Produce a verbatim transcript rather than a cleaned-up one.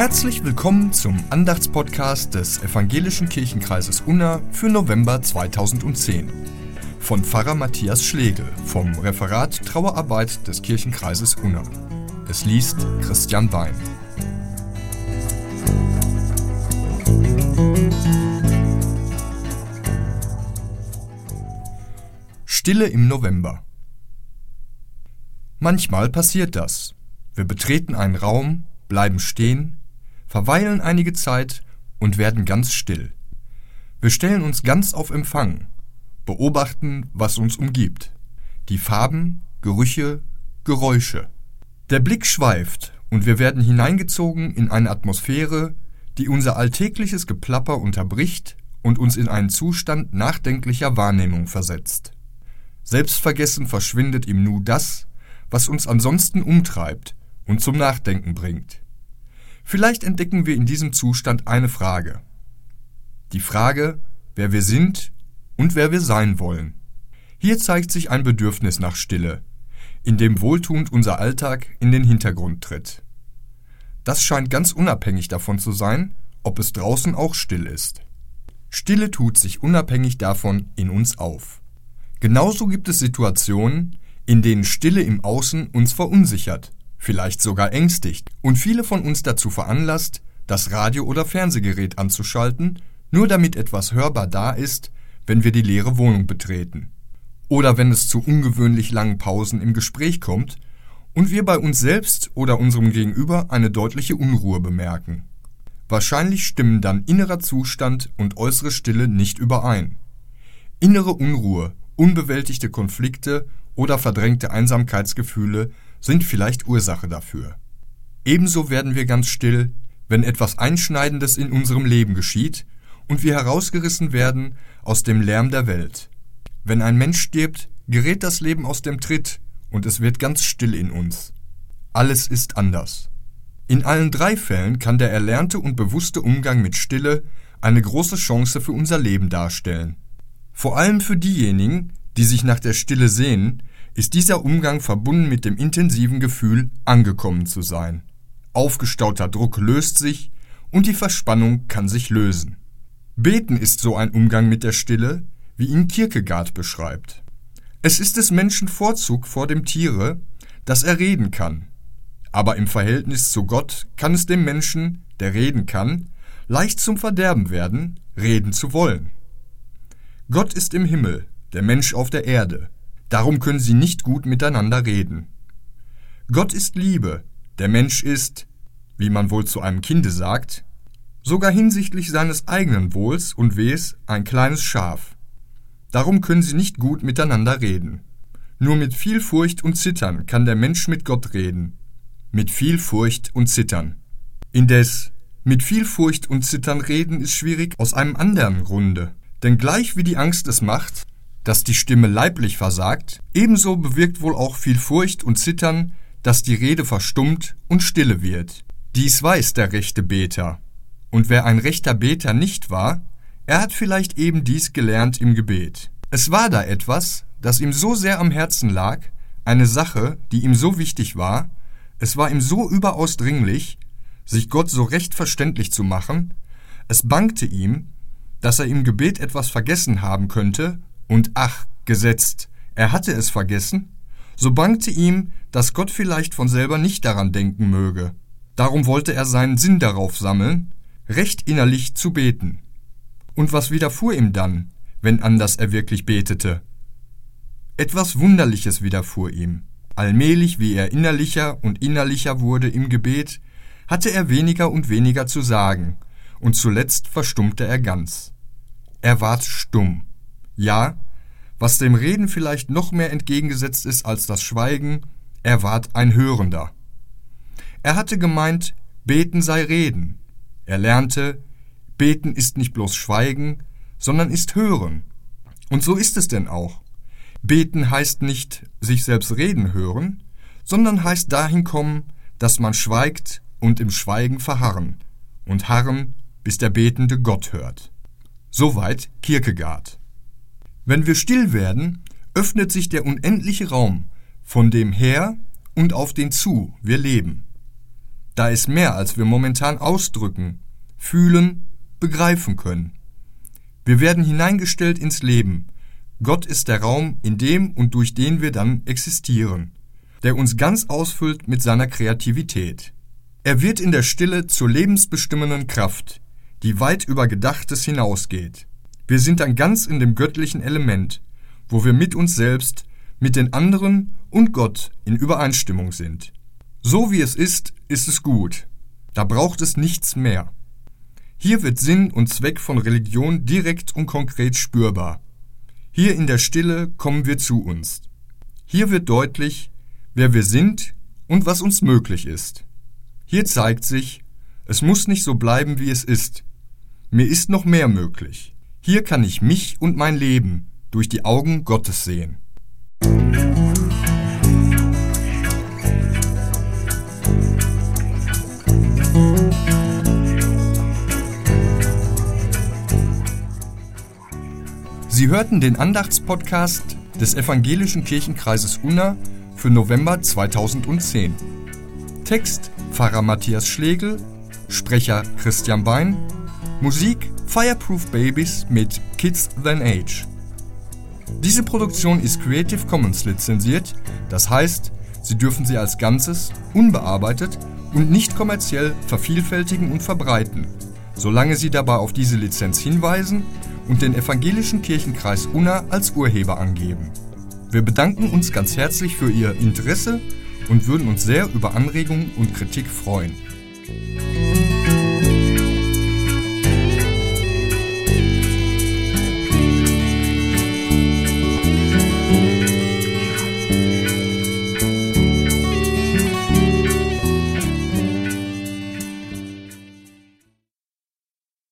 Herzlich willkommen zum Andachtspodcast des Evangelischen Kirchenkreises Unna für November zweitausendzehn. Von Pfarrer Matthias Schlegel vom Referat Trauerarbeit des Kirchenkreises Unna. Es liest Christian Wein. Stille im November. Manchmal passiert das. Wir betreten einen Raum, bleiben stehen, verweilen einige Zeit und werden ganz still. Wir stellen uns ganz auf Empfang, beobachten, was uns umgibt. Die Farben, Gerüche, Geräusche. Der Blick schweift und wir werden hineingezogen in eine Atmosphäre, die unser alltägliches Geplapper unterbricht und uns in einen Zustand nachdenklicher Wahrnehmung versetzt. Selbstvergessen verschwindet im Nu das, was uns ansonsten umtreibt und zum Nachdenken bringt. Vielleicht entdecken wir in diesem Zustand eine Frage. Die Frage, wer wir sind und wer wir sein wollen. Hier zeigt sich ein Bedürfnis nach Stille, in dem wohltuend unser Alltag in den Hintergrund tritt. Das scheint ganz unabhängig davon zu sein, ob es draußen auch still ist. Stille tut sich unabhängig davon in uns auf. Genauso gibt es Situationen, in denen Stille im Außen uns verunsichert, vielleicht sogar ängstigt und viele von uns dazu veranlasst, das Radio- oder Fernsehgerät anzuschalten, nur damit etwas hörbar da ist, wenn wir die leere Wohnung betreten. Oder wenn es zu ungewöhnlich langen Pausen im Gespräch kommt und wir bei uns selbst oder unserem Gegenüber eine deutliche Unruhe bemerken. Wahrscheinlich stimmen dann innerer Zustand und äußere Stille nicht überein. Innere Unruhe, unbewältigte Konflikte oder verdrängte Einsamkeitsgefühle sind vielleicht Ursache dafür. Ebenso werden wir ganz still, wenn etwas Einschneidendes in unserem Leben geschieht und wir herausgerissen werden aus dem Lärm der Welt. Wenn ein Mensch stirbt, gerät das Leben aus dem Tritt und es wird ganz still in uns. Alles ist anders. In allen drei Fällen kann der erlernte und bewusste Umgang mit Stille eine große Chance für unser Leben darstellen. Vor allem für diejenigen, die sich nach der Stille sehnen, ist dieser Umgang verbunden mit dem intensiven Gefühl, angekommen zu sein. Aufgestauter Druck löst sich und die Verspannung kann sich lösen. Beten ist so ein Umgang mit der Stille, wie ihn Kierkegaard beschreibt. Es ist des Menschen Vorzug vor dem Tiere, dass er reden kann. Aber im Verhältnis zu Gott kann es dem Menschen, der reden kann, leicht zum Verderben werden, reden zu wollen. Gott ist im Himmel, der Mensch auf der Erde. Darum können sie nicht gut miteinander reden. Gott ist Liebe, der Mensch ist, wie man wohl zu einem Kinde sagt, sogar hinsichtlich seines eigenen Wohls und Wehs ein kleines Schaf. Darum können sie nicht gut miteinander reden. Nur mit viel Furcht und Zittern kann der Mensch mit Gott reden. Mit viel Furcht und Zittern. Indes, mit viel Furcht und Zittern reden ist schwierig aus einem anderen Grunde. Denn gleich wie die Angst es macht, dass die Stimme leiblich versagt, ebenso bewirkt wohl auch viel Furcht und Zittern, dass die Rede verstummt und stille wird. Dies weiß der rechte Beter. Und wer ein rechter Beter nicht war, er hat vielleicht eben dies gelernt im Gebet. Es war da etwas, das ihm so sehr am Herzen lag, eine Sache, die ihm so wichtig war, es war ihm so überaus dringlich, sich Gott so recht verständlich zu machen, es bangte ihm, dass er im Gebet etwas vergessen haben könnte, und ach, gesetzt, er hatte es vergessen, so bangte ihm, dass Gott vielleicht von selber nicht daran denken möge. Darum wollte er seinen Sinn darauf sammeln, recht innerlich zu beten. Und was widerfuhr ihm dann, wenn anders er wirklich betete? Etwas Wunderliches widerfuhr ihm. Allmählich, wie er innerlicher und innerlicher wurde im Gebet, hatte er weniger und weniger zu sagen, und zuletzt verstummte er ganz. Er ward stumm. Ja, was dem Reden vielleicht noch mehr entgegengesetzt ist als das Schweigen, er ward ein Hörender. Er hatte gemeint, Beten sei Reden. Er lernte, Beten ist nicht bloß Schweigen, sondern ist Hören. Und so ist es denn auch. Beten heißt nicht sich selbst reden hören, sondern heißt dahin kommen, dass man schweigt und im Schweigen verharren und harren, bis der betende Gott hört. Soweit Kierkegaard. Wenn wir still werden, öffnet sich der unendliche Raum, von dem her und auf den zu wir leben. Da ist mehr, als wir momentan ausdrücken, fühlen, begreifen können. Wir werden hineingestellt ins Leben. Gott ist der Raum, in dem und durch den wir dann existieren, der uns ganz ausfüllt mit seiner Kreativität. Er wird in der Stille zur lebensbestimmenden Kraft, die weit über Gedachtes hinausgeht. Wir sind dann ganz in dem göttlichen Element, wo wir mit uns selbst, mit den anderen und Gott in Übereinstimmung sind. So wie es ist, ist es gut. Da braucht es nichts mehr. Hier wird Sinn und Zweck von Religion direkt und konkret spürbar. Hier in der Stille kommen wir zu uns. Hier wird deutlich, wer wir sind und was uns möglich ist. Hier zeigt sich, es muss nicht so bleiben, wie es ist. Mir ist noch mehr möglich. Hier kann ich mich und mein Leben durch die Augen Gottes sehen. Sie hörten den Andachtspodcast des Evangelischen Kirchenkreises Unna für November zweitausendzehn. Text Pfarrer Matthias Schlegel, Sprecher Christian Bein, Musik Fireproof Babies mit Kids Than Age. Diese Produktion ist Creative Commons lizenziert, das heißt, Sie dürfen sie als Ganzes, unbearbeitet und nicht kommerziell vervielfältigen und verbreiten, solange Sie dabei auf diese Lizenz hinweisen und den Evangelischen Kirchenkreis Unna als Urheber angeben. Wir bedanken uns ganz herzlich für Ihr Interesse und würden uns sehr über Anregungen und Kritik freuen.